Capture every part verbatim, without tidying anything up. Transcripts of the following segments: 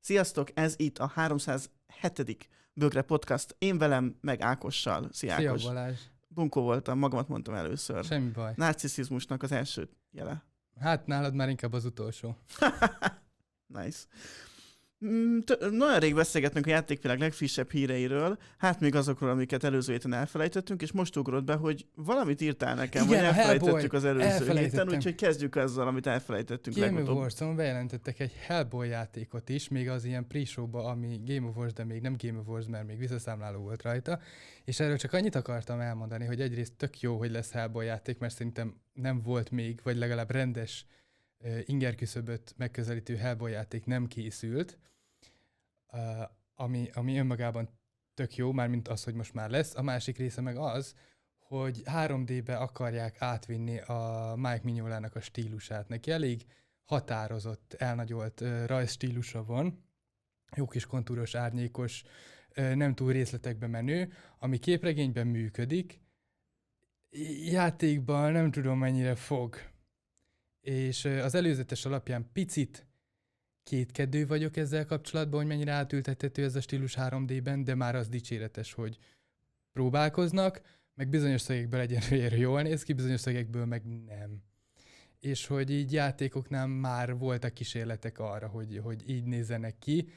Sziasztok, ez itt a háromszázhetedik Bögre Podcast. Én velem, meg Ákossal. Szia, Ákos. Szia, Balázs. Bunkó voltam, magamat mondtam először. Semmi baj. Narcisszizmusnak az első jele. Hát nálad már inkább az utolsó. Nice. Nagyon rég beszélgetünk a játékvilág legfrissebb híreiről, hát még azokról, amiket előző héten elfelejtettünk, és most ugrott be, hogy valamit írtál nekem, igen, hogy elfelejtettük az előző héten, úgyhogy kezdjük azzal, amit elfelejtettünk Game legutóbb. of Wars-on bejelentettek egy Hellboy játékot is, még az ilyen pre-showba, ami Game of Wars, de még nem Game of Wars, mert még visszaszámláló volt rajta, és erről csak annyit akartam elmondani, hogy egyrészt tök jó, hogy lesz Hellboy játék, mert szerintem nem volt még, vagy legalább rendes uh, ingerküszöböt megközelítő Hellboy játék nem készült, Uh, ami, ami önmagában tök jó, mármint az, hogy most már lesz. A másik része meg az, hogy három dé-be akarják átvinni a Mike Mignolának a stílusát. Neki elég határozott, elnagyolt uh, rajzstílusa van, jó kis kontúros, árnyékos, uh, nem túl részletekbe menő, ami képregényben működik, játékban nem tudom mennyire fog. És uh, az előzetes alapján picit kétkedő vagyok ezzel kapcsolatban, hogy mennyire átültethető ez a stílus három dé-ben, de már az dicséretes, hogy próbálkoznak, meg bizonyos szögekből egyenlőre jól néz ki, bizonyos szögekből meg nem. És hogy így játékoknál már voltak kísérletek arra, hogy, hogy így nézzenek ki.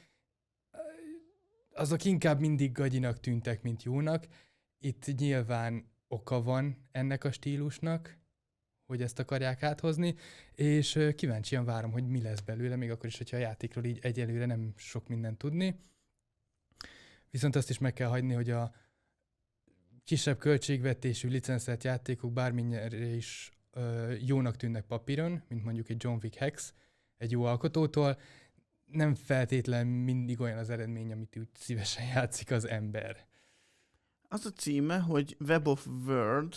Azok inkább mindig gagyinak tűntek, mint jónak. Itt nyilván oka van ennek a stílusnak, hogy ezt akarják áthozni, és kíváncsian várom, hogy mi lesz belőle, még akkor is, hogyha a játékról így egyelőre nem sok mindent tudni. Viszont azt is meg kell hagyni, hogy a kisebb költségvetésű licenszelt játékok bármennyire is ö, jónak tűnnek papíron, mint mondjuk egy John Wick Hex, egy jó alkotótól, nem feltétlen mindig olyan az eredmény, amit úgy szívesen játszik az ember. Az a címe, hogy Web of World,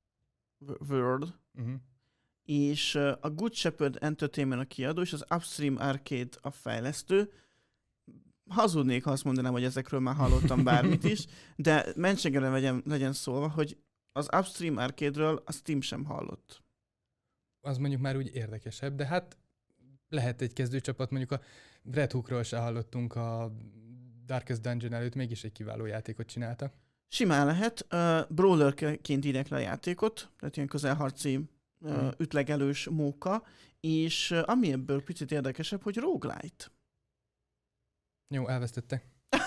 World, uh-huh. és a Good Shepherd Entertainment a kiadó, és az Upstream Arcade a fejlesztő. Hazudnék, ha azt mondanám, hogy ezekről már hallottam bármit is, de mentségre legyen, legyen szólva, hogy az Upstream Arcade-ről a Steam sem hallott. Az mondjuk már úgy érdekesebb, de hát lehet egy kezdőcsapat, mondjuk a Red Hookról se hallottunk, a Darkest Dungeon előtt mégis egy kiváló játékot csináltak. Simán lehet. Uh, Brawlerként írják le a játékot, tehát ilyen közelharci uh, mm. ütlegelős móka, és uh, ami ebből picit érdekesebb, hogy roguelite. Jó, elvesztettek.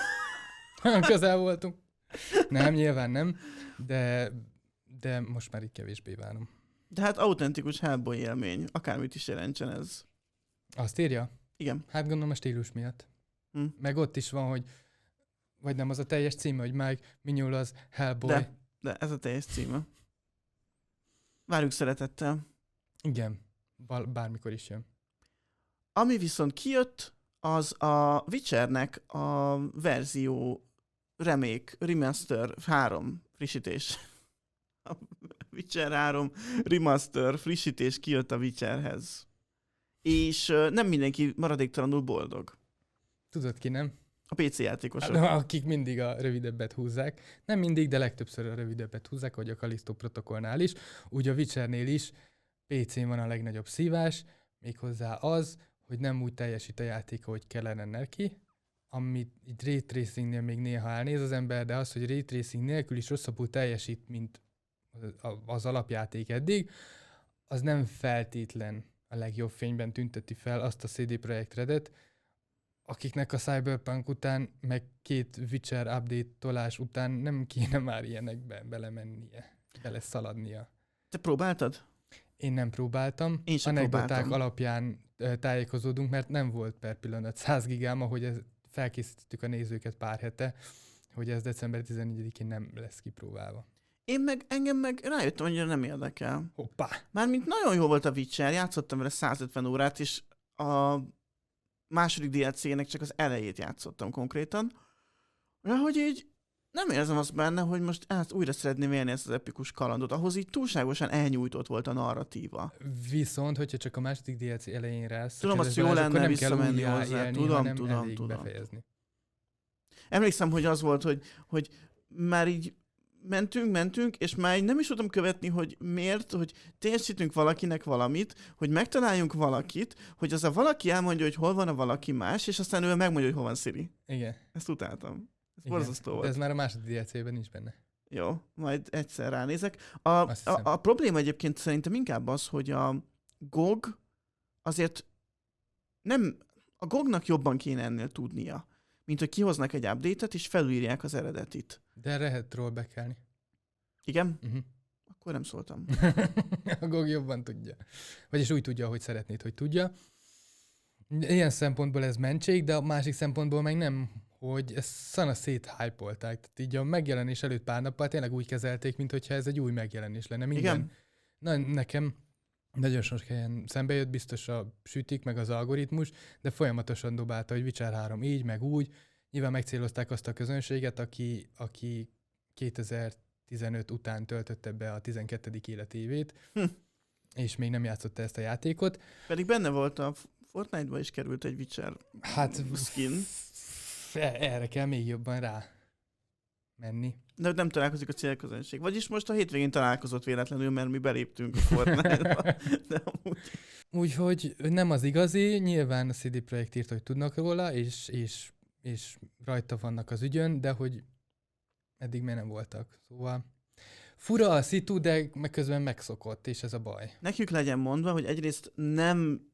Közel voltunk. Nem, nyilván nem, de, de most már így kevésbé várom. De hát autentikus Hellboy élmény, akármit is jelentsen ez. Azt írja? Igen. Hát gondolom a stílus miatt. Mm. Meg ott is van, hogy vagy nem az a teljes címe, hogy Mike Mignola az Hellboy. De, de ez a teljes címe. Várjuk szeretettel. Igen, bármikor is jön. Ami viszont kijött, az a Witchernek a verzió remake, remaster három frissítés. A Witcher három remaster frissítés kijött a Witcherhez. És nem mindenki maradéktalanul boldog. Tudod ki, nem? A pé cé játékosok. Akik mindig a rövidebbet húzzák. Nem mindig, de legtöbbször a rövidebbet húzzák, hogy a Callisto protokollnál is. Úgy a Witchernél is pé cén van a legnagyobb szívás, méghozzá az, hogy nem úgy teljesít a játék, ahogy kellene neki, amit így ray tracingnél még néha elnéz az ember, de az, hogy ray tracing nélkül is rosszabbul teljesít, mint az alapjáték eddig, az nem feltétlen a legjobb fényben tünteti fel azt a cé dé Projekt Redet, akiknek a Cyberpunk után, meg két Witcher update tolás után nem kéne már ilyenekbe belemennie, beleszaladnia. Te próbáltad? Én nem próbáltam. Én sem Anekdoták próbáltam. alapján tájékozódunk, mert nem volt per pillanat száz gigám, ahogy ez, felkészítettük a nézőket pár hete, hogy ez december tizennégyedikén nem lesz kipróbálva. Én meg, engem meg rájöttem, hogy nem érdekel. Hoppá! Mármint nagyon jó volt a Witcher, játszottam vele százötven órát, és a második dé el cé-nek csak az elejét játszottam konkrétan. De hogy így nem érzem azt benne, hogy most át újra szeretném élni ezt az epikus kalandot. Ahhoz így túlságosan elnyújtott volt a narratíva. Viszont, hogyha csak a második dé el cé elején rász, tudom, azt jó lenne visszamenni hozzá. Élni, tudom, tudom, elég tudom. befejezni. Emlékszem, hogy az volt, hogy, hogy már így mentünk, mentünk, és már nem is tudtam követni, hogy miért, hogy teljesítünk valakinek valamit, hogy megtaláljunk valakit, hogy az a valaki elmondja, hogy hol van a valaki más, és aztán ő megmondja, hogy hol van Siri. Igen. Ezt utáltam. Ez borzasztó volt. De ez már a második dé el cében nincs benne. Jó, majd egyszer ránézek. A, a, a probléma egyébként szerintem inkább az, hogy a gé o gé azért nem, a gé o gé-nak jobban kéne ennél tudnia, mint hogy kihoznak egy update-et, és felülírják az eredetit. De lehet-ról bekelni. Igen? Uh-huh. Akkor nem szóltam. A gé o gé jobban tudja. Vagyis úgy tudja, hogy szeretnéd, hogy tudja. Ilyen szempontból ez mentség, de a másik szempontból meg nem, hogy ezt szana széthypolták. Tehát így a megjelenés előtt pár nappal tényleg úgy kezelték, mint hogyha ez egy új megjelenés lenne. Minden. Igen. Na, nekem nagyon sok helyen szembe jött, biztos a sütik, meg az algoritmus, de folyamatosan dobálta, hogy Witcher három így, meg úgy. Nyilván megcélozták azt a közönséget, aki, aki kétezer-tizenöt után töltötte be a tizenkettedik életévét, hm. és még nem játszotta ezt a játékot. Pedig benne volt a Fortnite-ba is került egy Witcher hát, skin. Erre kell még jobban rá menni. De nem találkozik a célközönség. Vagyis most a hétvégén találkozott véletlenül, mert mi beléptünk a Fortnite-ba. De amúgy... Úgyhogy nem az igazi, nyilván a cé dé Projekt írt, hogy tudnak róla, és, és, és rajta vannak az ügyön, de hogy eddig még nem voltak. Szóval fura a szitu, de meg közben megszokott, és ez a baj. Nekünk legyen mondva, hogy egyrészt nem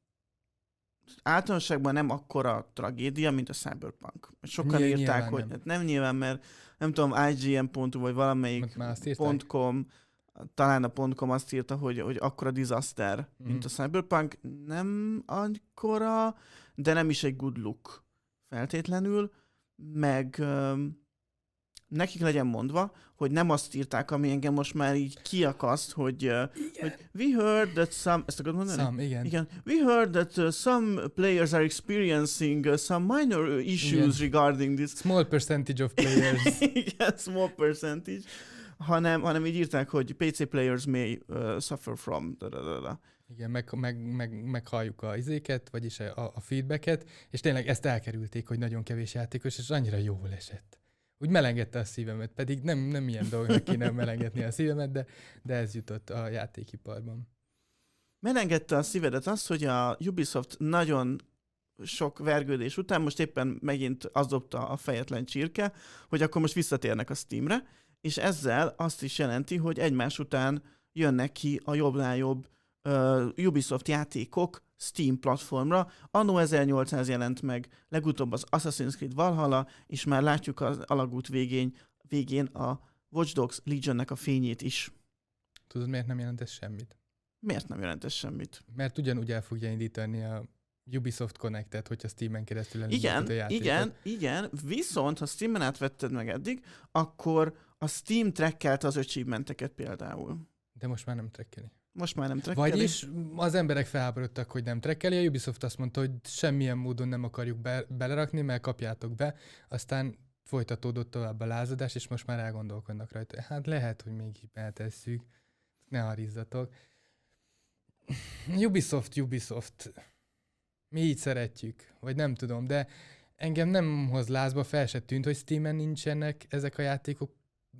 általánosságban nem akkora tragédia, mint a Cyberpunk. Sokan Nyilván írták, hogy nem. Hát nem nyilván, mert nem tudom, i gé en pont hu vagy valamelyik pont com, talán a pont com azt írta, hogy, hogy akkora disaster, mm. mint a Cyberpunk. Nem akkora, de nem is egy good look feltétlenül, meg um, nekik legyen mondva, hogy nem azt írták, ami engem most már így kiakaszt, hogy, uh, hogy we heard that some... Ezt akarod mondani? Some, igen. igen. We heard that uh, some players are experiencing uh, some minor issues igen. regarding this. Small percentage of players. igen, small percentage. Hanem, hanem így írták, hogy pé cé players may uh, suffer from... Da, da, da, da. Igen, meg, meg, meg, meghalljuk a izéket, vagyis a, a feedbacket, és tényleg ezt elkerülték, hogy nagyon kevés játékos, és annyira jól esett. Úgy melengedte a szívemet, pedig nem, nem ilyen dolgnak kéne melengetni a szívemet, de, de ez jutott a játékiparban. Melengedte a szívedet az, hogy a Ubisoft nagyon sok vergődés után most éppen megint az dobta a fejetlen csirke, hogy akkor most visszatérnek a Steamre, és ezzel azt is jelenti, hogy egymás után jönnek ki a jobbnál jobb uh, Ubisoft játékok Steam platformra. Anno ezernyolcszáz jelent meg, legutóbb az Assassin's Creed Valhalla, és már látjuk az alagút végén, végén a Watch Dogs Legionnek a fényét is. Tudod, miért nem jelent ez semmit? Miért nem jelent ez semmit? Mert ugyanúgy el fogja indítani a Ubisoft Connectet, hogyha Steamen keresztül elindítod a játékot. Igen, igen, viszont ha Steamen átvetted meg eddig, akkor a Steam trackelte az achievementeket például. De most már nem trackeli. Most már nem trackeli. Vagyis az emberek felháborodtak, hogy nem trackeli, a Ubisoft azt mondta, hogy semmilyen módon nem akarjuk be- belerakni, mert kapjátok be, aztán folytatódott tovább a lázadás, és most már elgondolkodnak rajta. Hát lehet, hogy még eltesszük, ne harizzatok. Ubisoft, Ubisoft. Mi így szeretjük, vagy nem tudom, de engem nem hoz lázba, fel se tűnt, hogy Steamen nincsenek ezek a játékok.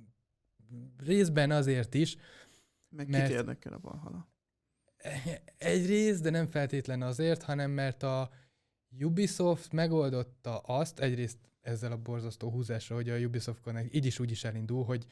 Részben azért is, meg kit érdekel a Valhalla? Egy rész, de nem feltétlen azért, hanem mert a Ubisoft megoldotta azt, egyrészt ezzel a borzasztó húzással, hogy a Ubisoft Connect így is úgy is elindul, hogy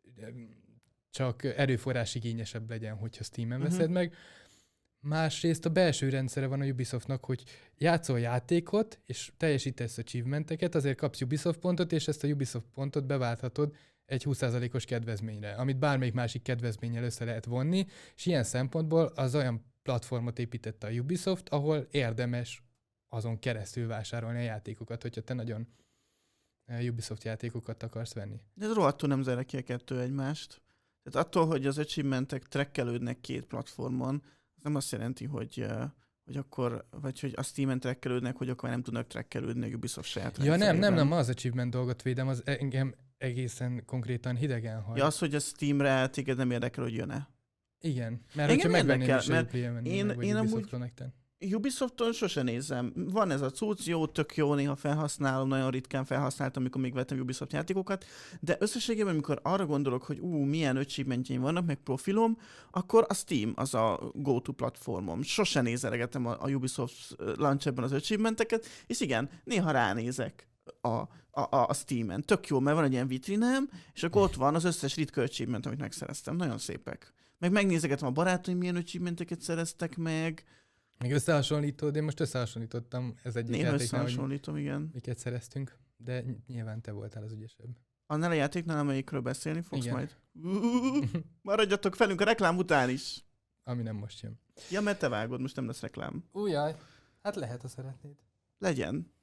csak erőforrás igényesebb legyen, hogyha Steamen uh-huh. veszed meg. Másrészt a belső rendszere van a Ubisoftnak, hogy játszol játékot, és teljesítesz achievementeket, azért kapsz Ubisoft pontot, és ezt a Ubisoft pontot beválthatod egy húsz százalékos kedvezményre, amit bármelyik másik kedvezménnyel össze lehet vonni, és ilyen szempontból az olyan platformot építette a Ubisoft, ahol érdemes azon keresztül vásárolni a játékokat, hogyha te nagyon Ubisoft játékokat akarsz venni. De ez rohadtul nem zárja ki a kettő egymást. Tehát attól, hogy az achievementek trackelődnek két platformon, az nem azt jelenti, hogy, hogy akkor, vagy hogy a Steamen trackelődnek, hogy akkor már nem tudnak trackelődni a Ubisoft saját Ja nem, nem, nem, az achievement dolgot védem, az engem egészen konkrétan hidegen hagy. Ja, az, hogy a Steamre téged nem érdekel, hogy jön-e. Igen, mert engem hogyha megvenném is a Uplay-en, én, vagy én Ubisoft amúgy, Connecten. Ubisofton sose nézem. Van ez a cucc, jó, tök jó, néha felhasználom, nagyon ritkán felhasználtam, amikor még vettem Ubisoft játékokat, de összességében, amikor arra gondolok, hogy ú, milyen achievementjeim vannak, meg profilom, akkor a Steam az a go-to platformom. Sose nézelegetem a, a Ubisoft launcherben az achievementeket, és igen, néha ránézek a, a, a Steamen. Tök jó, mert van egy ilyen vitrinem, és akkor ott van az összes ritka achievement, amit megszereztem. Nagyon szépek. Meg megnézegetem a barátaim, milyen achievementeket szereztek meg. Még összehasonlítod, én most összehasonlítottam, ez egyik Néha játéknál, összehasonlítom, igen. miket szereztünk, de nyilván te voltál az ügyesebb. Annál a játéknál, amelyikről beszélni fogsz igen. majd? Uh, maradjatok velünk a reklám után is. Ami nem most jön. Ja, mert te vágod, most nem lesz reklám. Újjaj, hát lehet, ha szeretnéd. Legyen.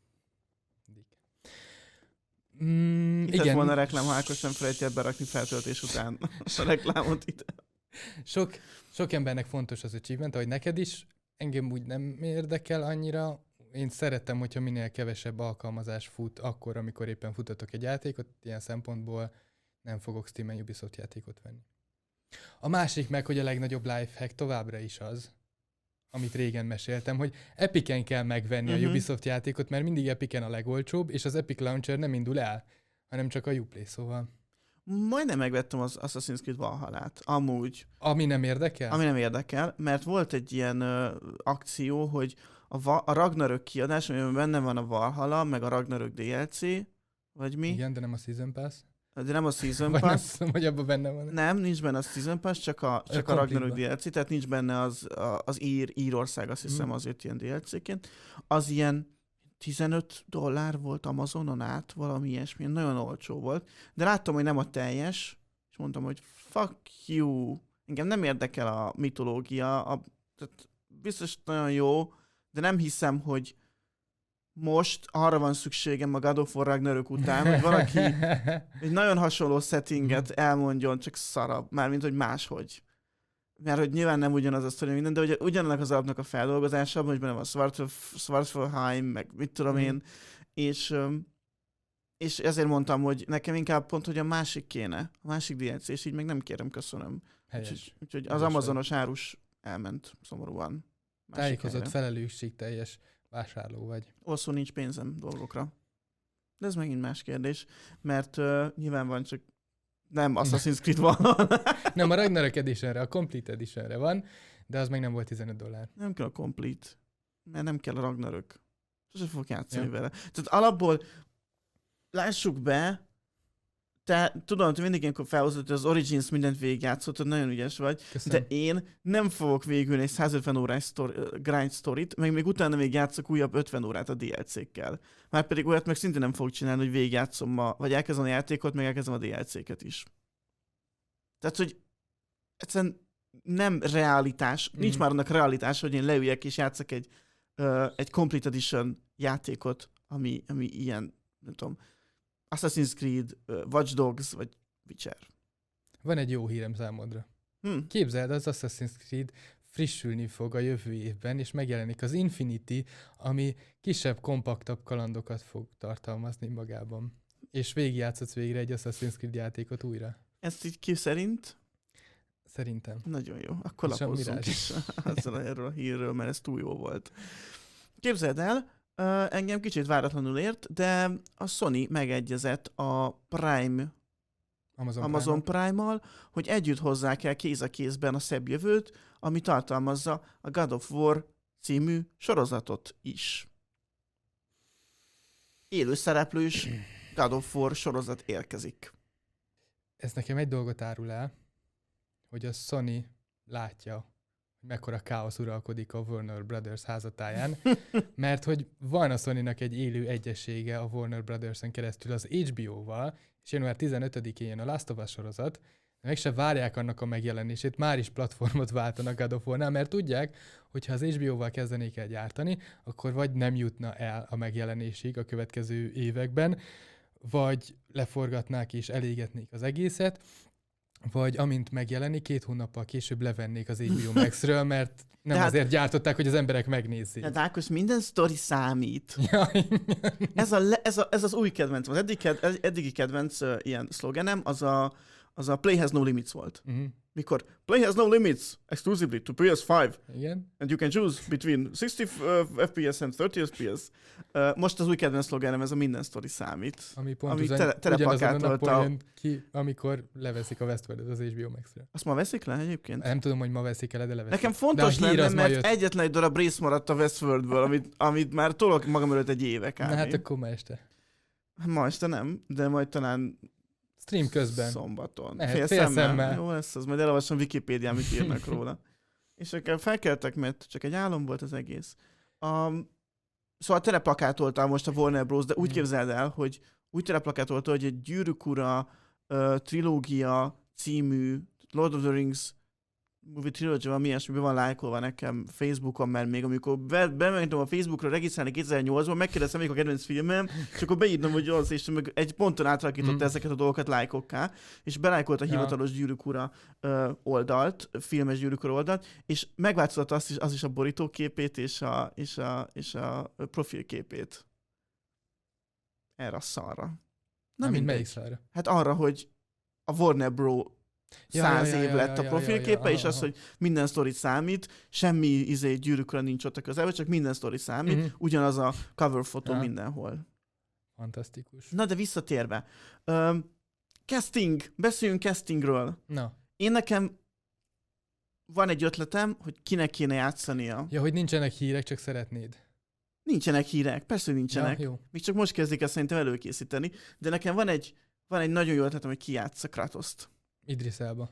Mm, Itt igen. ez volna a reklám, ha Ákos nem felejti el berakni feltöltés után a reklámot ide. Sok, sok embernek fontos az achievement, ahogy neked is. Engem úgy nem érdekel annyira. Én szerettem, hogyha minél kevesebb alkalmazás fut akkor, amikor éppen futatok egy játékot. Ilyen szempontból nem fogok Steamen Ubisoft játékot venni. A másik meg, hogy a legnagyobb lifehack továbbra is az, amit régen meséltem, hogy Epicen kell megvenni uh-huh. a Ubisoft játékot, mert mindig Epicen a legolcsóbb, és az Epic Launcher nem indul el, hanem csak a Uplay, szóval. Majdnem megvettem az Assassin's Creed Valhallát, amúgy. Ami nem érdekel? Ami nem érdekel, mert volt egy ilyen uh, akció, hogy a, Va- a Ragnarök kiadás, amiben benne van a Valhalla, meg a Ragnarök dé el cé, vagy mi? Igen, de nem a Season Pass. De nem a Season Vagy Pass. nem tudom, hogy abban benne van. Nem, nincs benne a Season Pass, csak a, csak a, a Ragnarök dé el cé, tehát nincs benne az, a, az ír, Írország, azt hiszem, mm. azért ilyen dé el cé-ként. Az ilyen tizenöt dollár volt Amazonon át, valami ilyesmi, nagyon olcsó volt. De láttam, hogy nem a teljes, és mondtam, hogy fuck you. Engem nem érdekel a mitológia, a, tehát biztos nagyon jó, de nem hiszem, hogy most arra van szükségem a God of War Ragnarök után, hogy valaki egy nagyon hasonló settinget elmondjon, csak szarabb, mármint, hogy máshogy. Mert hogy nyilván nem ugyanaz a sztori minden, de ugye ugyanannak az alapnak a feldolgozása, hogy benne van Svartalfheim, meg mit tudom én, mm. és, és ezért mondtam, hogy nekem inkább pont, hogy a másik kéne, a másik dé el cé, és így meg nem kérem, köszönöm. Úgyhogy, úgyhogy az Amazonos árus elment szomorúan. Tájékozott felelősségteljes vásárló vagy. Osszó nincs pénzem dolgokra. De ez megint más kérdés, mert uh, nyilván van, csak nem Assassin's Creed van. Nem, a Ragnarök Editionre, a Complete Editionre van, de az meg nem volt tizenöt dollár. Nem kell a Complete, mert nem kell a Ragnarök. Sose fogok játszani ja. vele. Tehát alapból lássuk be, te tudom, hogy mindig ilyenkor felhozott, hogy az Origins mindent végigjátszottad, nagyon ügyes vagy, köszönöm. De én nem fogok végül egy százötven órás story, grind sztorit, meg még utána még játszok újabb ötven órát a dé el cé-kkel. Már pedig olyat meg szintén nem fogok csinálni, hogy végigjátszom ma, vagy elkezdem a játékot, meg elkezdem a dé el cé-ket is. Tehát, hogy egyszerűen nem realitás, mm. nincs már annak realitás, hogy én leüljek és játszok egy, uh, egy Complete Edition játékot, ami, ami ilyen, nem tudom, Assassin's Creed, uh, Watch Dogs, vagy Witcher. Van egy jó hírem számodra. Hmm. Képzeld, az Assassin's Creed frissülni fog a jövő évben, és megjelenik az Infinity, ami kisebb, kompaktabb kalandokat fog tartalmazni magában. És végigjátszhatsz végre egy Assassin's Creed játékot újra. Ezt így ki szerint? Szerintem. Nagyon jó. Akkor lapozzunk is ezzel erről a hírről, mert ez túl jó volt. Képzeld el, Uh, engem kicsit váratlanul ért, de a Sony megegyezett a Prime Amazon, Amazon Prime-mal, hogy együtt hozzák el kéz a kézben a szebb jövőt, ami tartalmazza a God of War című sorozatot is. Élő szereplős God of War sorozat érkezik. Ez nekem egy dolgot árul el, hogy a Sony látja, hogy mekkora káosz uralkodik a Warner Brothers házatáján, mert hogy van a Sony-nak egy élő egyessége a Warner Brothers-en keresztül az há bé ó-val, és január tizenötödikén jön a Last of Us sorozat, de meg se várják annak a megjelenését, már is platformot váltanak God of War-nál, mert tudják, hogy ha az há bé ó-val kezdenék el gyártani, akkor vagy nem jutna el a megjelenésig a következő években, vagy leforgatnák és elégetnék az egészet, vagy amint megjelenik, két hónappal később levennék az há bé ó Max-ről, mert nem hát, azért gyártották, hogy az emberek megnézzék. Hát Ákos, minden sztori számít. Ja, ez, a le, ez, a, ez az új kedvenc. Az eddig, eddigi kedvenc uh, ilyen szlogenem, az a, az a Play has no limits volt. Uh-huh. mikor play has no limits, exclusively to P S öt. Igen. And you can choose between sixty F P S and thirty F P S. Uh, most az új kedvenc szlogenem, ez a minden sztori számít. Ami pont ami ugyan, tele, ugyanazon a napon a... jön ki, amikor leveszik a Westworld-et az há bé o Max-re. Azt ma veszik le egyébként? Nem tudom, hogy ma veszik el, de leveszik. Nekem fontos lenne, mert egyetlen egy darab rész maradt a Westworldből, amit, amit már tolok magam előtt egy éve kb. Na hát akkor ma este. Ma este nem, de majd talán stream közben. Szombaton. Mehet, fél, fél szemmel. szemmel. Jó lesz, az majd elolvasom Wikipédián, mit írnak róla. És akkor felkeltek, mert csak egy álom volt az egész. Um, szóval teleplakátoltál most a Warner Bros., de úgy képzeld el, hogy úgy teleplakátoltál, hogy egy Gyűrűk Ura uh, trilógia című Lord of the Rings movie trilogy, valami ilyesmiben van lájkolva nekem Facebookon, mert még amikor be, bementem a Facebookra regisztrálni kétezer-nyolcban, megkérdeztem, melyik a kedvenc filmem, és akkor beírtam, hogy az, és meg egy ponton átalakította mm. ezeket a dolgokat lájkokká, és belájkolt a hivatalos ja. Gyűrűk Ura uh, oldalt, filmes Gyűrűk Ura oldalt, és megváltoztatta azt is, az is a borítóképét és a, és a, és a profilképét. Erre a szarra. Na, mint melyik szarra? Hát arra, hogy a Warner Bros. Száz ja, ja, ja, év lett ja, ja, a profilképe, ja, ja, ja, és aha, az, hogy minden sztori számít, semmi izé Gyűrűkre nincs ott a közelben, csak minden sztori számít, uh-huh. ugyanaz a cover fotó ja. mindenhol. Fantasztikus. Na de visszatérve. Um, casting, beszéljünk castingről. Na. Én nekem van egy ötletem, hogy kinek kéne játszania. Ja, hogy nincsenek hírek, csak szeretnéd. Nincsenek hírek, persze nincsenek. Ja, még csak most kezdik ezt szerintem előkészíteni, de nekem van egy, van egy nagyon jó ötletem, hogy ki játsza Kratoszt. Idris Elba.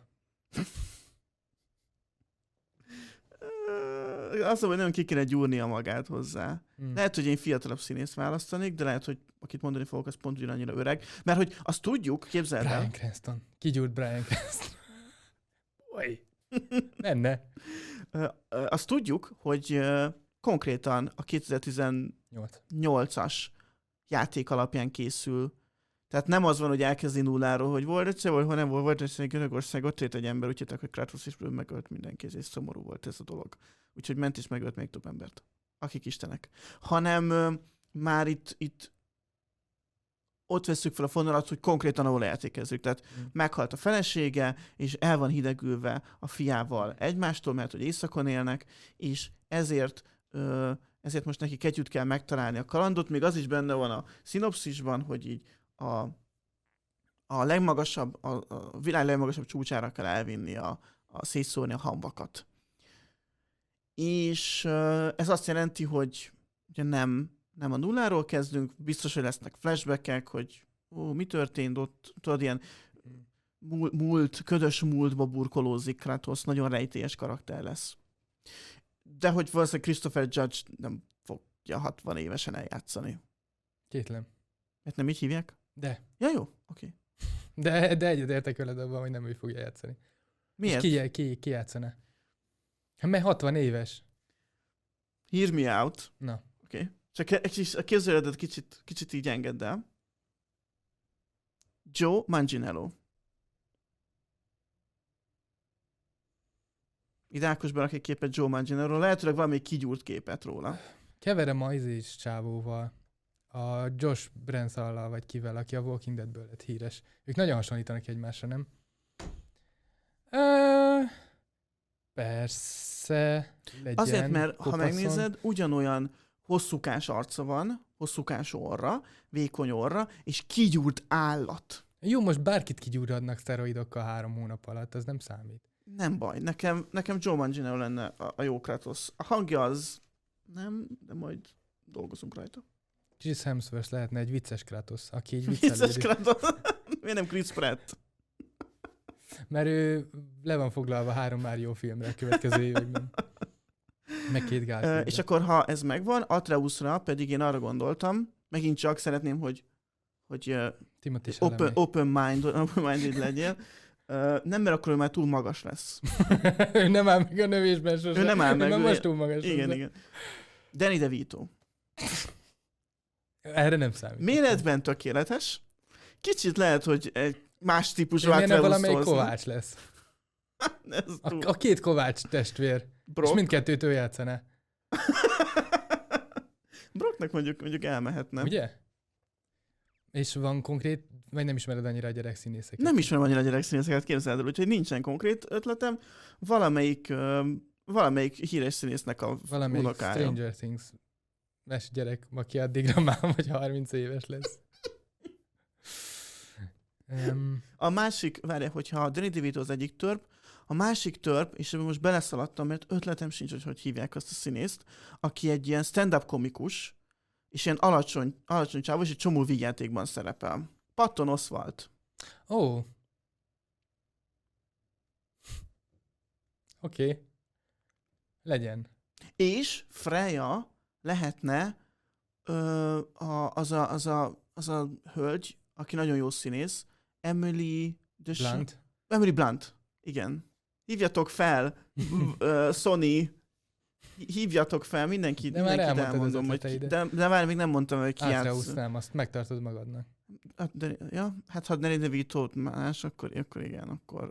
Azt mondom, hogy nagyon ki kéne gyúrnia magát hozzá. Hmm. Lehet, hogy én fiatalabb színész választanék, de lehet, hogy akit mondani fogok, az pont ugyanannyira öreg. Mert hogy azt tudjuk, képzeld el. Bryan Cranston. Kigyúrt Bryan Cranston. Oly. Menne. Azt tudjuk, hogy konkrétan a kétezer-tizennyolcas játék alapján készül. Tehát nem az van, hogy elkezdi nulláról, hogy volt egyszer, vagy ha nem volt, volt egyszer Görögország, ott ért egy ember, úgy hittek, hogy Kratos is megölt mindenki, és szomorú volt ez a dolog. Úgyhogy ment és megölt még több embert. Akik istenek. Hanem ö, már itt, itt ott vesszük fel a fonalat, hogy konkrétan ahol játékezzük. Tehát mm. meghalt a felesége, és el van hidegülve a fiával egymástól, mert hogy éjszakon élnek, és ezért ö, ezért most neki kegyütt kell megtalálni a kalandot. Még az is benne van a szinopszisban, hogy így A, a legmagasabb, a, a világ legmagasabb csúcsára kell elvinni a, a szétszórni a hamvakat. És uh, ez azt jelenti, hogy ugye nem, nem a nulláról kezdünk, biztos, hogy lesznek flashbackek, hogy ó, mi történt ott, tudod, ilyen múlt, múlt, ködös múltba burkolózik Kratos, nagyon rejtélyes karakter lesz. De hogy valószínűleg Christopher Judge nem fogja hatvan évesen eljátszani. Kétlem. Mert nem így hívják? De. Ja, jó, oké. Okay. De, de egyetértek veled abban, hogy nem ő fogja játszani. Miért? Ki, ki, ki játszana? Hát mert hatvan éves. Hear me out. Na. Oké. Okay. Csak a képzeletet kicsit, kicsit így engedd el. Joe Manganiello. Ide Ákos berak egy képet Joe Manganiello. Lehetőleg valami kigyúrt képet róla. Keverem a izés csávóval. A Josh Brensallal, vagy kivel, aki a Walking Deadből lett híres. Ők nagyon hasonlítanak egymásra, nem? Ö, persze. Legyen, azért, mert kopaszon. Ha megnézed, ugyanolyan hosszúkás arca van, hosszúkás orra, vékony orra, és kigyúrt állat. Jó, most bárkit kigyúradnak szteroidokkal három hónap alatt, az nem számít. Nem baj, nekem, nekem Joe Manganiello lenne a, a jó Kratos. A hangja az nem, de majd dolgozunk rajta. Chris Hemsworth lehetne egy vicces Kratos, aki így viccelődik. Vicces Kratos? Miért nem Chris Pratt? Mert ő le van foglalva három Mario filmre a következő években. Meg két Gáz. Uh, és akkor, ha ez megvan, Atreusra pedig én arra gondoltam, megint csak szeretném, hogy, hogy uh, open, open, mind, open minded legyél. Uh, nem, mert akkor ő már túl magas lesz. Ő nem áll meg a növésben sosem. Ő nem áll meg. Ő most túl magas. Igen, hozzá. Igen. Danny DeVito. Erre nem számít. Méretben tökéletes. Kicsit lehet, hogy egy más típusú Atreus. Miért nem valamelyik Kovács lesz? a, a két Kovács testvér. Brock. És mindkettőt ő játszaná. Brocknak mondjuk, mondjuk elmehetne. Ugye? És van konkrét, vagy nem ismered annyira a gyerekszínészeket? Nem ismerem annyira a gyerekszínészeket, képzeld el, úgyhogy nincsen konkrét ötletem. Valamelyik, uh, valamelyik híres színésznek a valamelyik unokája. Stranger Things mes gyerek, aki addigra már vagy harminc éves lesz. um, a másik, várjál, hogyha Danny DeVito az egyik törp, a másik törp, és ebben most beleszaladtam, mert ötletem sincs, hogy hogy hívják azt a színészt, aki egy ilyen stand-up komikus, és ilyen alacsony, alacsony csávó, és egy csomó vígjátékban szerepel. Patton Oswalt. Ó. Oh. Oké. Okay. Legyen. És Freya lehetne ö, a, az, a, az, a, az a hölgy, aki nagyon jó színész, Emily... Blunt. Emily Blunt. Igen. Hívjatok fel, uh, Sony, hívjatok fel, mindenki, de mindenkit elmondom, hogy ki, de, de már még nem mondtam, hogy ki játsz. Átreúsznám, azt megtartod magadnak. Hát, de, ja, hát ha Danny DeVito más, akkor, akkor igen, akkor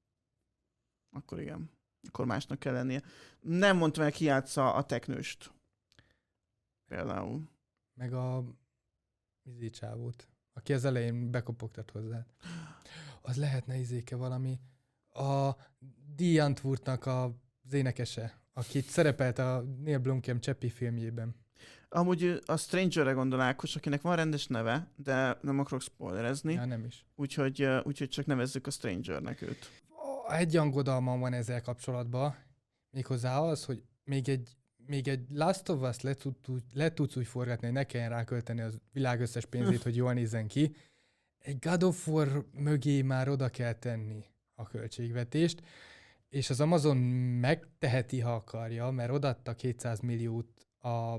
akkor igen. Akkor másnak kell lennie. Nem mondtam el, ki játsza a teknőst. Például. Meg a izé csávót, aki az elején bekopogtat hozzá. Az lehetne izéke valami. A Dee Antwoordnak az énekese, akit szerepelt a Neil Blomkamp Chappie filmjében. Amúgy a Strangerre gondol Ákos, akinek van rendes neve, de nem akarok spoilerezni. Ja, nem is. Úgyhogy, úgyhogy csak nevezzük a Strangernek őt. Egy angodalmam van ezzel kapcsolatban, méghozzá az, hogy még egy, még egy Last of Us le, tud, le tudsz úgy forgatni, hogy ne kelljen rákölteni a világ összes pénzét, hogy jól nézzen ki. Egy God of War mögé már oda kell tenni a költségvetést, és az Amazon megteheti, ha akarja, mert odaadta kétszáz milliót a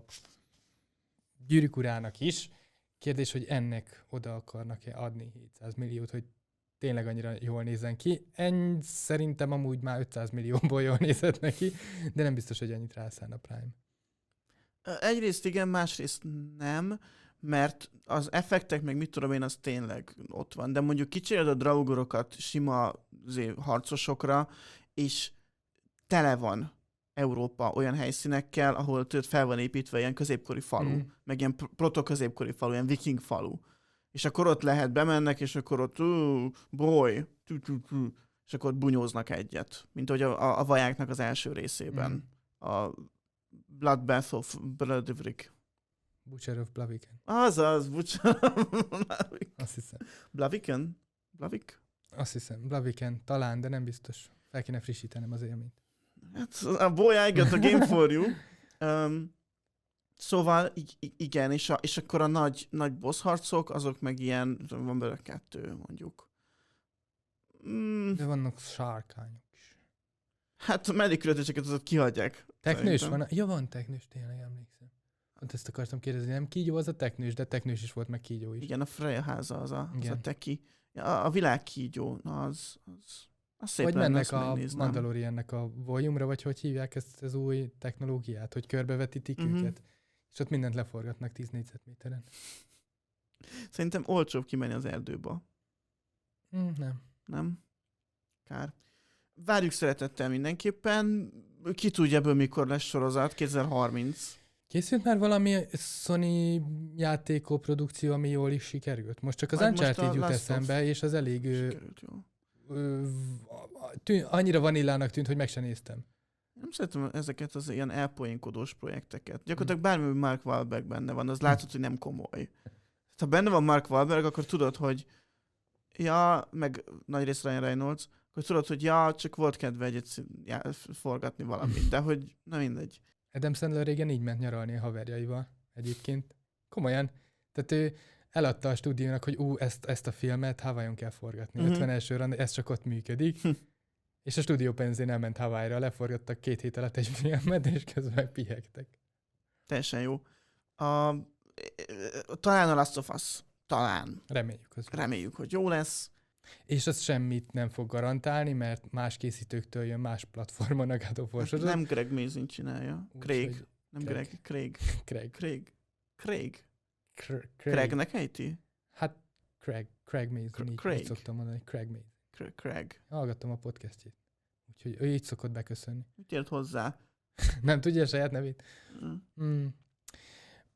Gyűrűk urának is. Kérdés, hogy ennek oda akarnak-e adni hétszáz milliót, hogy tényleg annyira jól nézzen ki. Enny szerintem amúgy már ötszáz millióból jól nézett neki, de nem biztos, hogy ennyit rászán a Prime. Egyrészt igen, másrészt nem, mert az effektek, meg mit tudom én, az tényleg ott van. De mondjuk kicseréled a draugorokat sima harcosokra, és tele van Európa olyan helyszínekkel, ahol tőt fel van építve ilyen középkori falu, mm. meg ilyen proto-középkori falu, ilyen viking falu. És akkor ott lehet, bemennek, és akkor ott uh, boy, tu, tu, tu, és akkor ott bunyóznak egyet. Mint ahogy a, a, a vajáknak az első részében. Mm. A Bloodbath of Bloodivrik. Butcher of Blaviken. Azaz, Butcher of Blaviken. Azt hiszem. Blaviken? Blavik? Azt hiszem, Blaviken, talán, de nem biztos. Fel kéne frissítenem az élményt. Hát, a boy, I got a game for you. Um, Szóval igen, és, a, és akkor a nagy, nagy boss harcok, azok meg ilyen, van belőle kettő mondjuk. Mm. De vannak sárkányok is. Hát a medikületéseket azok kihagyják. Teknős van? Ja, van teknős, tényleg emlékszem. Hát ezt akartam kérdezni, nem kígyó az a teknős, de teknős is volt, meg kígyó is. Igen, a Freya háza az a, az a teki. A, a világ kígyó, na az, az, az szép vagy lenne, mennek a megnézném. Mandaloriannek a volume-ra, vagy hogy hívják ezt az új technológiát, hogy körbevetítik mm-hmm. őket. És ott mindent leforgatnak tíz négyzetméteren. Szerintem olcsóbb kimenni az erdőbe. Mm, nem. Nem? Kár. Várjuk szeretettel mindenképpen. Ki tudja ebből mikor lesz sorozat? kétezer-harminc. Készült már valami Sony játékoprodukció, ami jól is sikerült? Most csak az Majd Uncharted jut eszembe, és az elég... Sikerült, jó. Ö, tűn, annyira vanílának tűnt, hogy meg sem néztem. Nem szeretem ezeket az ilyen elpoénkodós projekteket. Gyakorlatilag bármi Mark Wahlberg benne van, az látod, hogy nem komoly. Ha benne van Mark Wahlberg, akkor tudod, hogy ja, meg nagy rész Ryan Reynolds, akkor tudod, hogy ja, csak volt kedve egyet já, forgatni valamit, de hogy na mindegy. Adam Sandler régen így ment nyaralni a haverjaival egyébként. Komolyan. Tehát ő eladta a stúdiónak, hogy ú, ezt, ezt a filmet Hawaiion kell forgatni. Mm-hmm. ötven rand, ez csak ott működik. Hm. És a stúdió pénzén elment Hawaii-ra, leforgattak két hét alatt egy filmet, és közben pihegtek. Teljesen jó. A, talán a Last of Us. Talán. Reméljük. Az Reméljük, hogy jó lesz. És az semmit nem fog garantálni, mert más készítőktől jön más platformon a God of War sorozat. Nem Greg Mazin csinálja. Úgy, Craig. Nem Greg. Greg. Craig. Craig. Craig. Craig. Craig. Craignek ejti? Hát Craig. Craig Mazin. Így, Craig. így szoktam mondani. Craig Mazin. Craig. Hallgattam a podcastjét. Úgyhogy ő így szokott beköszönni. Mit ért hozzá? Nem tudja a saját nevét? Mm. Mm.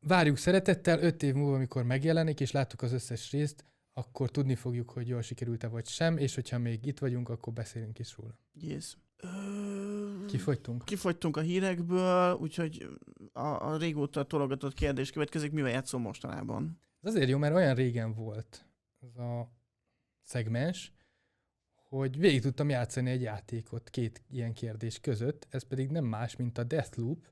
várjuk szeretettel, öt év múlva, amikor megjelenik, és láttuk az összes részt, akkor tudni fogjuk, hogy jól sikerült-e vagy sem, és hogyha még itt vagyunk, akkor beszélünk is róla. Yes. Kifogytunk? Kifogytunk a hírekből, úgyhogy a, a régóta tologatott kérdés következik, mivel játszom mostanában? Ez azért jó, mert olyan régen volt az a szegmens, hogy végig tudtam játszani egy játékot két ilyen kérdés között, ez pedig nem más, mint a Deathloop.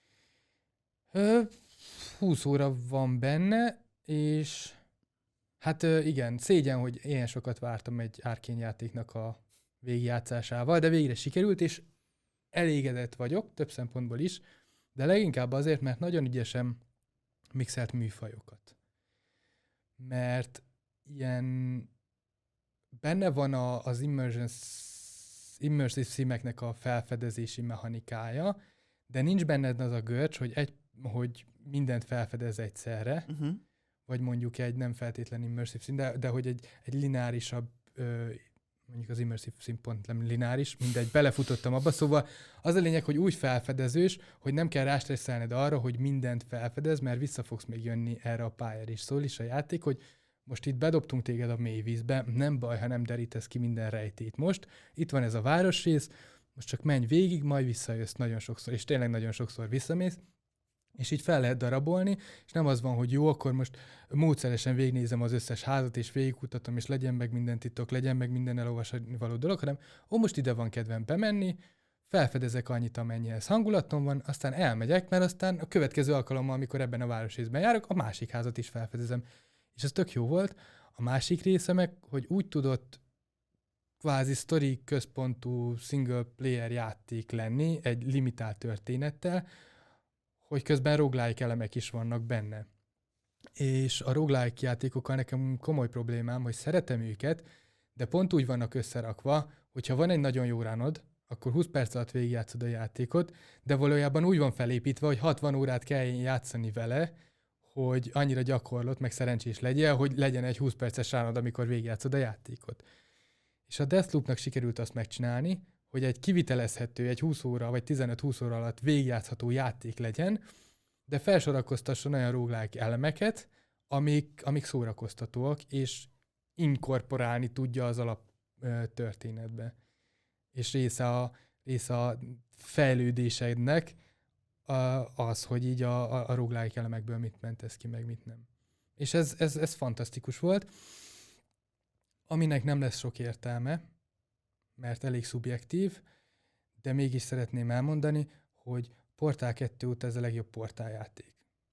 húsz óra van benne, és hát igen, szégyen, hogy ilyen sokat vártam egy Arkane játéknak a végigjátszásával, de végre sikerült, és elégedett vagyok, több szempontból is, de leginkább azért, mert nagyon ügyesen mixelt műfajokat. Mert ilyen benne van a, az immersive simeknek a felfedezési mechanikája, de nincs benned az a görcs, hogy, egy, hogy mindent felfedez egyszerre, uh-huh. vagy mondjuk egy nem feltétlen immersive sim, de, de hogy egy, egy lineárisabb, ö, mondjuk az immersive sim pont nem lineáris, mindegy, belefutottam abba, szóval az a lényeg, hogy úgy felfedezős, hogy nem kell rástresszelned arra, hogy mindent felfedez, mert vissza fogsz még jönni erre a pályára is. Szól is a játék, hogy most itt bedobtunk téged a mély vízbe, nem baj, ha nem derítesz ki minden rejtét most. Itt van ez a városrész, most csak menj végig, majd visszajössz nagyon sokszor, és tényleg nagyon sokszor visszamész, és így fel lehet darabolni, és nem az van, hogy jó, akkor most módszeresen végignézem az összes házat, és végigkutatom, és legyen meg minden titok, legyen meg minden elolvasni való dolog, hanem ó, most ide van kedvem bemenni, felfedezek annyit, amennyihez hangulatom van, aztán elmegyek, mert aztán a következő alkalommal, amikor ebben a városrészben járok, a másik házat is felfedezem. És ez tök jó volt. A másik része meg, hogy úgy tudott kvázi sztori központú single player játék lenni, egy limitált történettel, hogy közben roguelike elemek is vannak benne. És a roguelike játékokkal nekem komoly problémám, hogy szeretem őket, de pont úgy vannak összerakva, hogyha van egy nagyon jó ránod, akkor húsz perc alatt végigjátszod a játékot, de valójában úgy van felépítve, hogy hatvan órát kell játszani vele, hogy annyira gyakorlott, meg szerencsés legyél, hogy legyen egy húsz perces ránod, amikor végigjátszod a játékot. És a Deathloopnak sikerült azt megcsinálni, hogy egy kivitelezhető, egy húsz óra vagy tizenöt-húsz óra alatt végigjátszható játék legyen, de felsorakoztasson olyan roguelike elemeket, amik, amik szórakoztatóak, és inkorporálni tudja az alap ö, történetbe. És része a, része a fejlődésednek az, hogy így a, a, a roguelike elemekből mit mentesz ki, meg mit nem. És ez, ez, ez fantasztikus volt. Aminek nem lesz sok értelme, mert elég szubjektív, de mégis szeretném elmondani, hogy Portál kettő óta ez a legjobb Portál játék.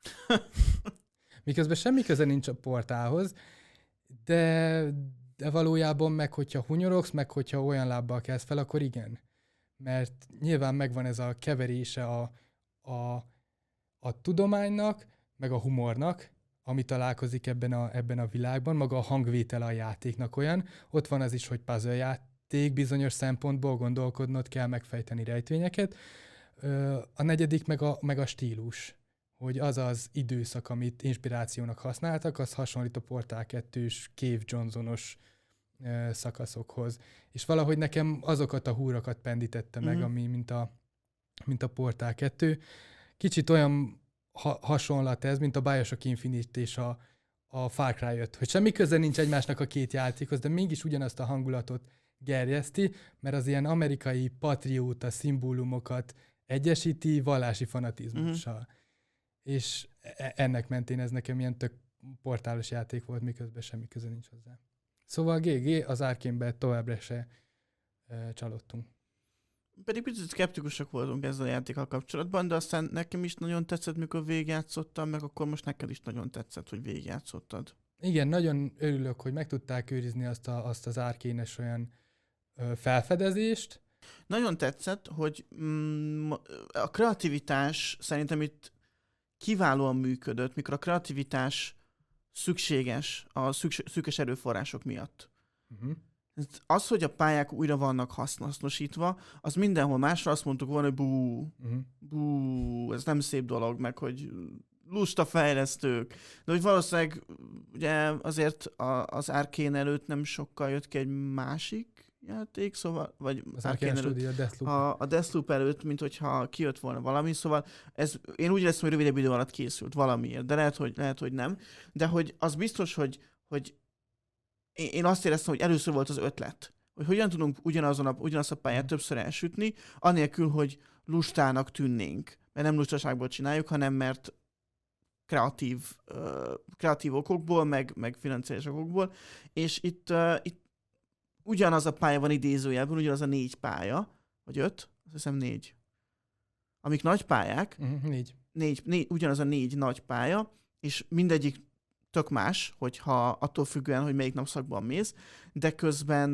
Miközben semmi köze nincs a Portálhoz, de, de valójában meg, hogyha hunyorogsz, meg hogyha olyan lábbal kelsz fel, akkor igen. Mert nyilván megvan ez a keverése a, a, a tudománynak, meg a humornak, ami találkozik ebben a, ebben a világban, maga a hangvétele a játéknak olyan. Ott van az is, hogy puzzle játék, bizonyos szempontból gondolkodnod kell, megfejteni rejtvényeket. A negyedik meg a, meg a stílus, hogy az az időszak, amit inspirációnak használtak, az hasonlít a Portál kettős Cave Johnsonos szakaszokhoz. És valahogy nekem azokat a húrakat pendítette meg, mm-hmm. ami mint a, mint a Portál kettő. Kicsit olyan ha- hasonlat ez, mint a Bioshock Infinite és a, a Far Cry öt, hogy semmi köze nincs egymásnak a két játékhoz, de mégis ugyanazt a hangulatot gerjeszti, mert az ilyen amerikai patrióta szimbólumokat egyesíti vallási fanatizmussal. Mm-hmm. És ennek mentén ez nekem ilyen tök portálos játék volt, miközben semmi köze nincs hozzá. Szóval gé gé, az Arkane-ben továbbra se e, csalódtunk. Pedig picit szkeptikusak voltunk ezzel a játékkal kapcsolatban, de aztán nekem is nagyon tetszett, mikor végigjátszottam, meg akkor most neked is nagyon tetszett, hogy végigjátszottad. Igen, nagyon örülök, hogy meg tudták őrizni azt, a, azt az Arkane-es olyan ö, felfedezést. Nagyon tetszett, hogy mm, a kreativitás szerintem itt kiválóan működött, mikor a kreativitás szükséges a szüks- szűkös erőforrások miatt. Uh-huh. Az, hogy a pályák újra vannak hasznosítva, az mindenhol másra azt mondtuk volna, hogy bú, uh-huh. bú, ez nem szép dolog, meg hogy lusta fejlesztők. De hogy valószínűleg ugye azért a, az Arkane előtt nem sokkal jött ki egy másik játék, szóval, vagy az Arcane Studio, Deathloop. A, a Deathloop előtt, mint hogyha kijött volna valami, szóval ez, én úgy éreztem, hogy rövidebb idő alatt készült valamiért, de lehet, hogy, lehet, hogy nem. De hogy az biztos, hogy, hogy én azt éreztem, hogy először volt az ötlet, hogy hogyan tudunk ugyanazon a, ugyanazt a pályát többször elsütni, anélkül, hogy lustának tűnnénk. Mert nem lustaságból csináljuk, hanem mert kreatív, uh, kreatív okokból, meg, meg financiális okokból. És itt, uh, itt ugyanaz a pálya van idézőjelben, ugyanaz a négy pálya, vagy öt, azt hiszem négy. Amik nagy pályák, Uh-huh, négy. Négy, négy, ugyanaz a négy nagy pálya, és mindegyik tök más, hogyha attól függően, hogy melyik napszakban mész, de közben,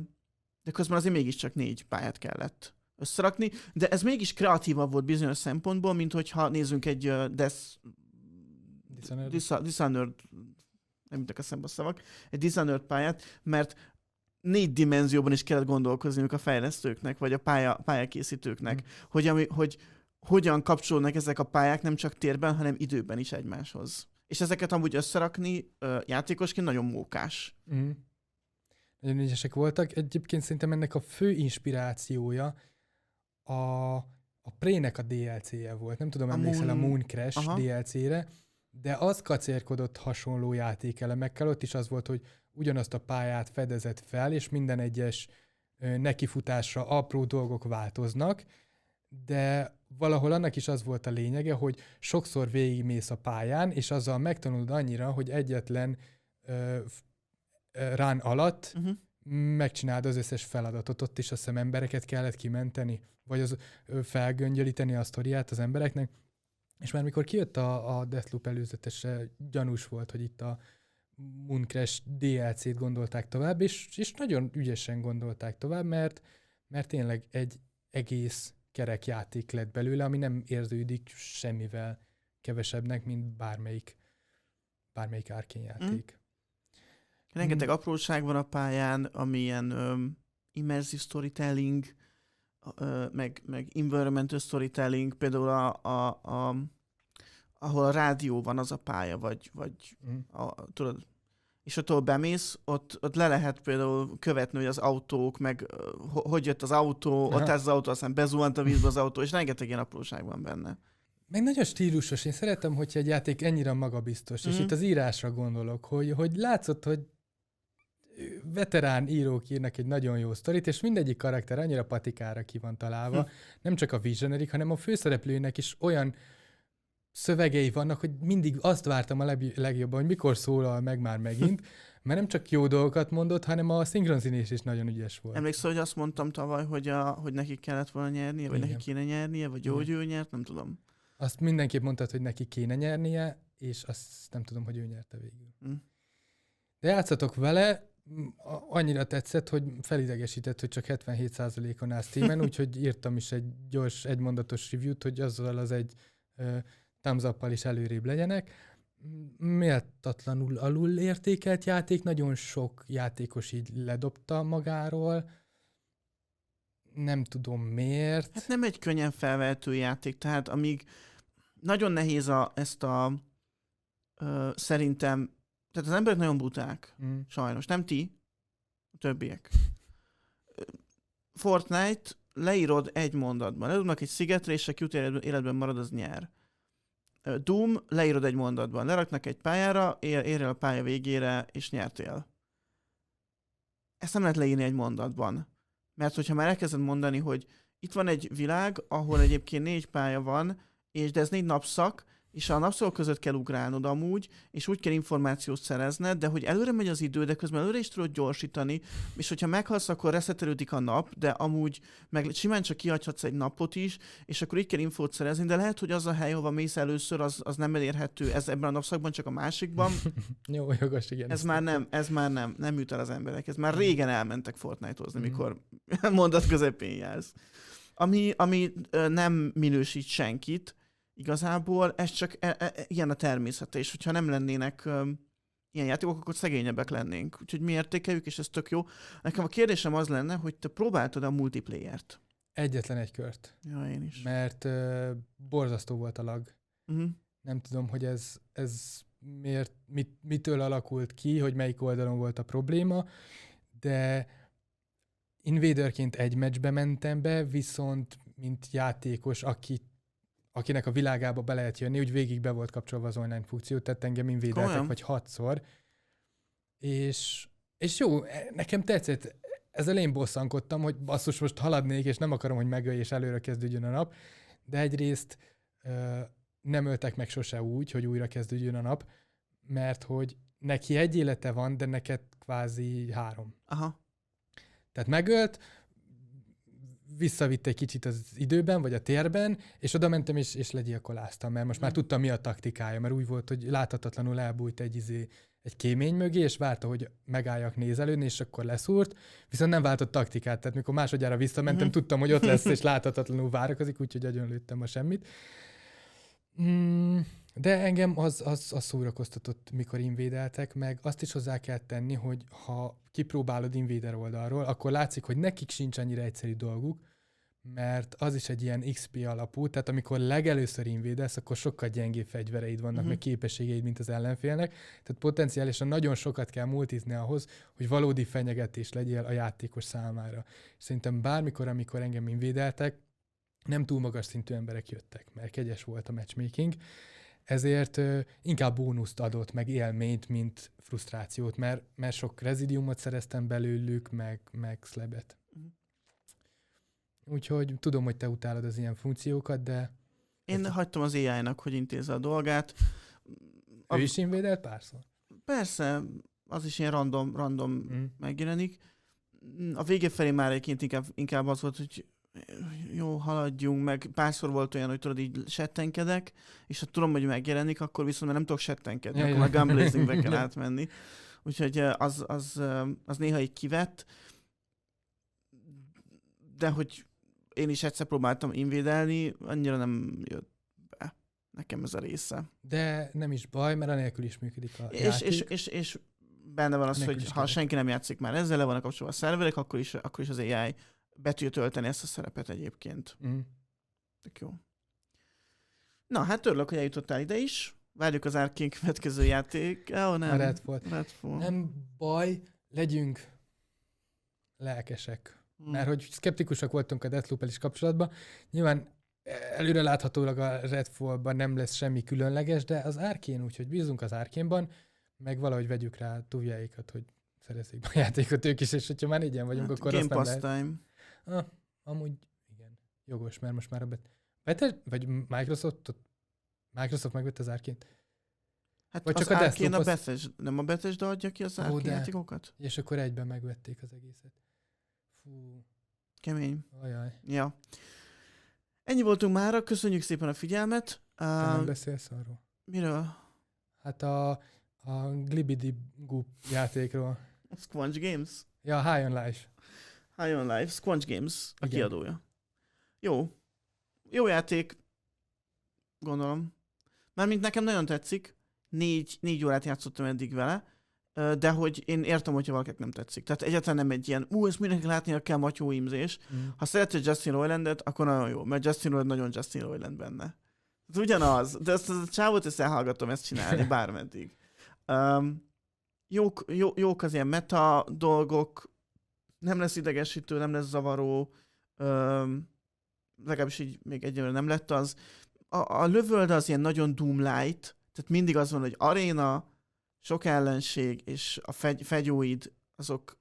de közben azért mégiscsak négy pályát kellett összerakni, de ez mégis kreatívabb volt bizonyos szempontból, mint hogyha nézzünk egy uh, Death... Dishonored. Dis- Dishonored, nem jutok eszembe a szavak, egy Dishonored pályát, mert négy dimenzióban is kellett gondolkozniuk a fejlesztőknek, vagy a pálya, pályakészítőknek, mm. hogy, ami, hogy hogyan kapcsolódnak ezek a pályák nem csak térben, hanem időben is egymáshoz. És ezeket amúgy összerakni uh, játékosként nagyon mókás. Mm. Nagyon ügyesek voltak. Egyébként szerintem ennek a fő inspirációja a, a Prey-nek a dé el cé-je volt. Nem tudom, a emlékszel Moon... a Moon Crash Aha. dé el cé-re, de az kacérkodott hasonló játékelemekkel. Ott is az volt, hogy ugyanazt a pályát fedezett fel, és minden egyes ö, nekifutásra apró dolgok változnak, de valahol annak is az volt a lényege, hogy sokszor végigmész a pályán, és azzal megtanulod annyira, hogy egyetlen ö, ö, run alatt uh-huh. megcsináld az összes feladatot. Ott is azt hiszem embereket kellett kimenteni, vagy az, ö, felgöngyölíteni a sztoriát az embereknek. És már mikor kijött a, a Deathloop előzetese, gyanús volt, hogy itt a Moon Crash dé el cé-t gondolták tovább, és, és nagyon ügyesen gondolták tovább, mert, mert tényleg egy egész kerek játék lett belőle, ami nem érződik semmivel kevesebbnek, mint bármelyik, bármelyik Arcane játék. Mm. Rengeteg mm. apróság van a pályán, ami ilyen um, immersive storytelling, uh, meg, meg environmental storytelling, például a, a, a, ahol a rádió van az a pálya, vagy, vagy mm. a, tudod, és attól bemész, ott, ott le lehet például követni, hogy az autók, meg uh, hogy jött az autó, Aha. ott ez az autó, aztán bezuhant a vízbe az autó, és rengeteg ilyen apróság van benne. Meg nagyon stílusos. Én szeretem, hogyha egy játék ennyire magabiztos, mm-hmm. és itt az írásra gondolok, hogy, hogy látszott, hogy veterán írók írnak egy nagyon jó sztorit, és mindegyik karakter annyira patikára ki van találva, hm. nem csak a Visionaryk, hanem a főszereplőnek is olyan szövegei vannak, hogy mindig azt vártam a leg- legjobban, hogy mikor szólal meg már megint, mert nem csak jó dolgokat mondott, hanem a szinkronszínés is nagyon ügyes volt. Emlékszel, hogy azt mondtam tavaly, hogy, a, hogy nekik kellett volna nyernie, vagy Igen. neki kéne nyernie, vagy jó, hogy ő nyert, nem tudom. Azt mindenképp mondtad, hogy neki kéne nyernie, és azt nem tudom, hogy ő nyerte végül. Hm. De játszatok vele, annyira tetszett, hogy felidegesített, hogy csak hetvenhét százalékon áll Steamen, úgyhogy írtam is egy gyors, egymondatos review-t, hogy azzal az egy uh, thumbs up-pal is előrébb legyenek. Méltatlanul alul értékelt játék, nagyon sok játékos így ledobta magáról. Nem tudom miért. Hát nem egy könnyen felvehető játék, tehát amíg nagyon nehéz a, ezt a uh, szerintem, tehát az emberek nagyon buták, mm. sajnos. Nem ti, a többiek. Fortnite leírod egy mondatban. Ledobnak egy szigetre, és aki jut életben marad, az nyer. Doom leírod egy mondatban. Leraknak egy pályára, érj el a pálya végére, és nyertél. Ezt nem lehet leírni egy mondatban. Mert hogyha már elkezded mondani, hogy itt van egy világ, ahol egyébként négy pálya van, és de ez négy napszak, és a napszakok között kell ugrálnod amúgy, és úgy kell információt szerezned, de hogy előre megy az idő, de közben előre is tudod gyorsítani, és hogyha meghalsz, akkor reszetelődik a nap, de amúgy meg simán csak kihagyhatsz egy napot is, és akkor így kell infót szerezni, de lehet, hogy az a hely, hova mész először, az, az nem elérhető ez ebben a napszakban, csak a másikban. Jó, jogos, igen. Ez már nem, ez már nem, nem jut el az emberek. Ez már régen elmentek Fortnite-ozni, mikor mondat közepén jársz. Ami, ami nem minősít senkit, igazából ez csak e, e, ilyen a természete, és hogyha nem lennének um, ilyen játékok, akkor szegényebbek lennénk. Úgyhogy mi értékeljük, és ez tök jó. Nekem a kérdésem az lenne, hogy te próbáltad a multiplayert? Egyetlen egy kört. Ja, én is. Mert uh, borzasztó volt a lag. Uh-huh. Nem tudom, hogy ez, ez miért, mit, mitől alakult ki, hogy melyik oldalon volt a probléma, de Invaderként egy meccsbe mentem be, viszont mint játékos, aki, akinek a világába be lehet jönni, úgy végig be volt kapcsolva az online funkció, tehát engem invédeltek vagy hatszor. És, és jó, nekem tetszett. Ez elején bosszankodtam, hogy basszus, most haladnék, és nem akarom, hogy megölj, és előre kezdődjön a nap. De egyrészt ö, nem öltek meg sose úgy, hogy újra kezdődjön a nap, mert hogy neki egy élete van, de neked kvázi három. Aha. Tehát megölt, visszavitt egy kicsit az időben, vagy a térben, és oda mentem, és, és legyilkoláztam, mert most mm. már tudtam, mi a taktikája, mert úgy volt, hogy láthatatlanul elbújt egy, izé, egy kémény mögé, és várta, hogy megálljak nézelődni, és akkor leszúrt, viszont nem váltott taktikát, tehát mikor másodjára visszamentem, mm. tudtam, hogy ott lesz, és láthatatlanul várakozik, úgyhogy agyonlőttem a semmit. Mm. De engem az, az, az szórakoztatott, mikor invédeltek, meg azt is hozzá kell tenni, hogy ha kipróbálod invéder oldalról, akkor látszik, hogy nekik sincs annyira egyszerű dolguk, mert az is egy ilyen iksz pé alapú, tehát amikor legelőször invédelsz, akkor sokkal gyengébb fegyvereid vannak, uh-huh. meg képességeid, mint az ellenfélnek, tehát potenciálisan nagyon sokat kell multizni ahhoz, hogy valódi fenyegetés legyél a játékos számára. És szerintem bármikor, amikor engem invédeltek, nem túl magas szintű emberek jöttek, mert kegyes volt a matchmaking, ezért uh, inkább bónuszt adott, meg élményt, mint frusztrációt, mert, mert sok rezidiumot szereztem belőlük, meg, meg slabet. Uh-huh. Úgyhogy tudom, hogy te utálod az ilyen funkciókat, de... Én ez... hagytam az á í-nak, hogy intézze a dolgát. A... Ő is invédelt párszor? Persze, az is ilyen random, random mm. megjelenik. A vége felé már egyébként inkább, inkább az volt, hogy jó, haladjunk, meg párszor volt olyan, hogy tudod, így settenkedek, és ha tudom, hogy megjelenik, akkor viszont már nem tudok settenkedni, ja, akkor már gunblazingbe kell átmenni. Úgyhogy az, az, az néha így kivett, de hogy én is egyszer próbáltam invédelni, annyira nem jött be nekem ez a része. De nem is baj, mert anélkül is működik a és, játék. És, és, és benne van az, anélkül hogy ha kell. Senki nem játszik már ezzel, le vannak kapcsolva a szerverek, akkor is, akkor is az á í be tudja tölteni ezt a szerepet egyébként. Mm. Tök jó. Na, hát örülök, hogy eljutottál ide is. Várjuk az Arkane következő játék. Oh, nem. A Redfall. Redfall. Nem baj, legyünk lelkesek. Hmm. Mert hogy szkeptikusak voltunk a Deathloop-el is kapcsolatban. Nyilván előre láthatólag a Redfallban nem lesz semmi különleges, de az Arkane, úgyhogy bízunk az Arkane-ban, meg valahogy vegyük rá túljáikat, hogy szerezzék be a játékot ők is, és hogyha már négyen vagyunk, hát, akkor azt nem lehet. Time. Ah, amúgy igen, jogos, mert most már a bet... Betel, vagy Microsoft, Microsoft megvette az Arkane-t? Hát vagy az csak a Arkane a Bethesda, nem a Bethesda adja ki az Arkane játékokat? És akkor egyben megvették az egészet. Fú. Kemény. Ajaj. Ja. Ennyi voltunk mára, köszönjük szépen a figyelmet. Te uh, nem beszélsz arról? Miről? Hát a, a Glibidi Goop játékról. Squanch Games? Ja, High on Life. High on Life, Squanch Games, a igen. Kiadója. Jó. Jó játék, gondolom. Mármint nekem nagyon tetszik. Négy, négy órát játszottam eddig vele, de hogy én értem, hogyha valakinek nem tetszik. Tehát egyáltalán nem egy ilyen, ú, ezt mindenki látnia kell, matyó ímzés. Mm. Ha szereted Justin Roilandet, akkor nagyon jó, mert Justin Roiland nagyon Justin Roiland benne. Ez ugyanaz, de ezt a csávot ezt elhallgatom ezt csinálni, bármeddig. Um, jók, jó, jók az ilyen meta dolgok, nem lesz idegesítő, nem lesz zavaró, um, legalábbis így még egyelőre nem lett az. A, a lövöld az ilyen nagyon Doom-light, tehát mindig az van, hogy aréna, sok ellenség, és a fegy, fegyóid, azok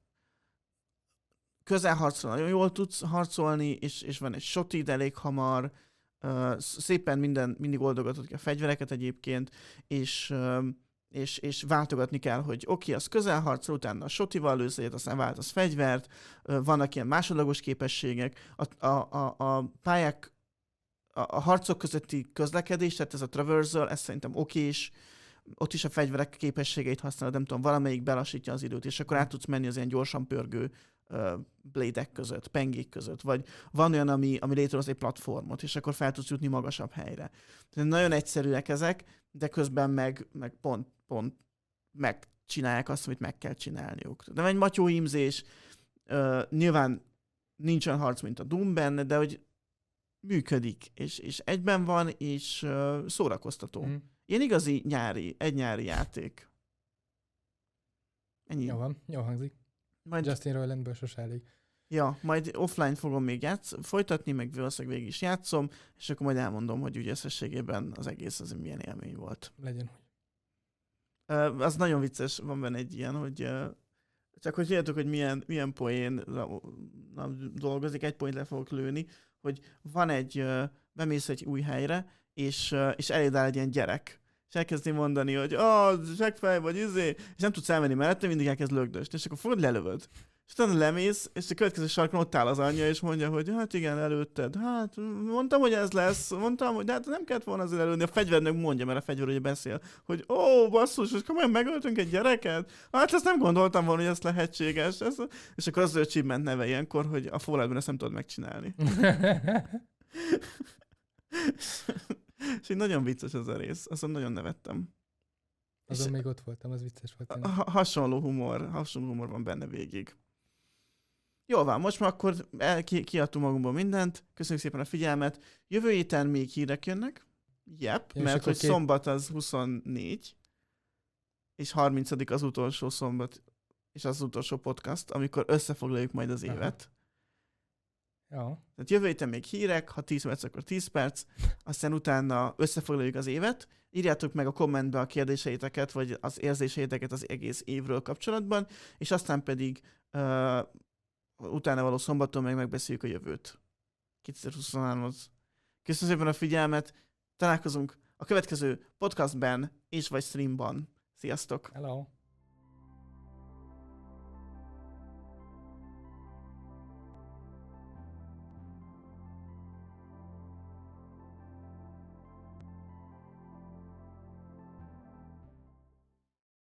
közelharcra nagyon jól tudsz harcolni, és, és van egy shotid elég hamar, uh, szépen minden, mindig oldogatod ki a fegyvereket egyébként, és, uh, és, és váltogatni kell, hogy oké, okay, az közelharcra, utána a shotival lősz egyet, aztán váltasz fegyvert, uh, vannak ilyen másodlagos képességek, a, a, a, a pályák, a, a harcok közötti közlekedés, tehát ez a traversal, ez szerintem okés, ott is a fegyverek képességeit használod, nem tudom, valamelyik belassítja az időt, és akkor át tudsz menni az ilyen gyorsan pörgő uh, blade-ek között, pengék között, vagy van olyan, ami, ami létrehoz egy platformot, és akkor fel tudsz jutni magasabb helyre. Tehát nagyon egyszerűek ezek, de közben meg, meg pont, pont megcsinálják azt, amit meg kell csinálniuk. De egy matyó ímzés, uh, nyilván nincs olyan harc, mint a Doom benne, de hogy működik, és, és egyben van, és uh, szórakoztató. Mm. Ilyen igazi nyári, egy nyári játék. Ennyi. Jó van, jó hangzik. Majd... Justin Roilandből sose elég. Ja, majd offline fogom még játsz, folytatni, meg valószínűleg végig is játszom, és akkor majd elmondom, hogy úgy összességében az egész az milyen élmény volt. Legyen. Uh, az nagyon vicces, van benne egy ilyen, hogy uh, csak hogy tudjátok, hogy milyen, milyen poén dolgozik, egy poént le fogok lőni, hogy van egy, uh, bemész egy új helyre, és, uh, és eléd áll egy ilyen gyerek, és elkezdi mondani, hogy ah, zseggfej vagy izé, és nem tudsz elmenni mellette, mindig elkezd lögdösni, és akkor fogod, lelövöd. És utána lemész, és a következő sarkon ott áll az anyja, és mondja, hogy hát igen, előtted. Hát mondtam, hogy ez lesz, mondtam, hogy de hát nem kellett volna azért előni. A fegyvernek mondja, mert a fegyver ugye beszél, hogy ó, basszus, és komolyan megöltünk egy gyereket? Hát ezt nem gondoltam volna, hogy ez lehetséges. Ez... És akkor az az achievement neve ilyenkor, hogy a Falloutban ezt nem tudod megcsinálni. És így nagyon vicces ez a rész, azon nagyon nevettem. Azon és még ott voltam, az vicces volt. Ha- hasonló humor, hasonló humor van benne végig. Jól van, most már akkor el, ki, kiadtunk magunkból mindent. Köszönjük szépen a figyelmet. Jövő héten még hírek jönnek. Yep, ja, mert hogy két... szombat az huszonnégy, és harmincadik az utolsó szombat, és az utolsó podcast, amikor összefoglaljuk majd az évet. Ja. Tehát jövő héten még hírek, ha tíz perc, akkor tíz perc, aztán utána összefoglaljuk az évet. Írjátok meg a kommentbe a kérdéseiteket, vagy az érzéseiteket az egész évről kapcsolatban, és aztán pedig uh, utána való szombaton meg megbeszéljük a jövőt. kétezer-huszonháromhoz. Köszönöm szépen a figyelmet, találkozunk a következő podcastben és vagy streamban. Sziasztok! Hello!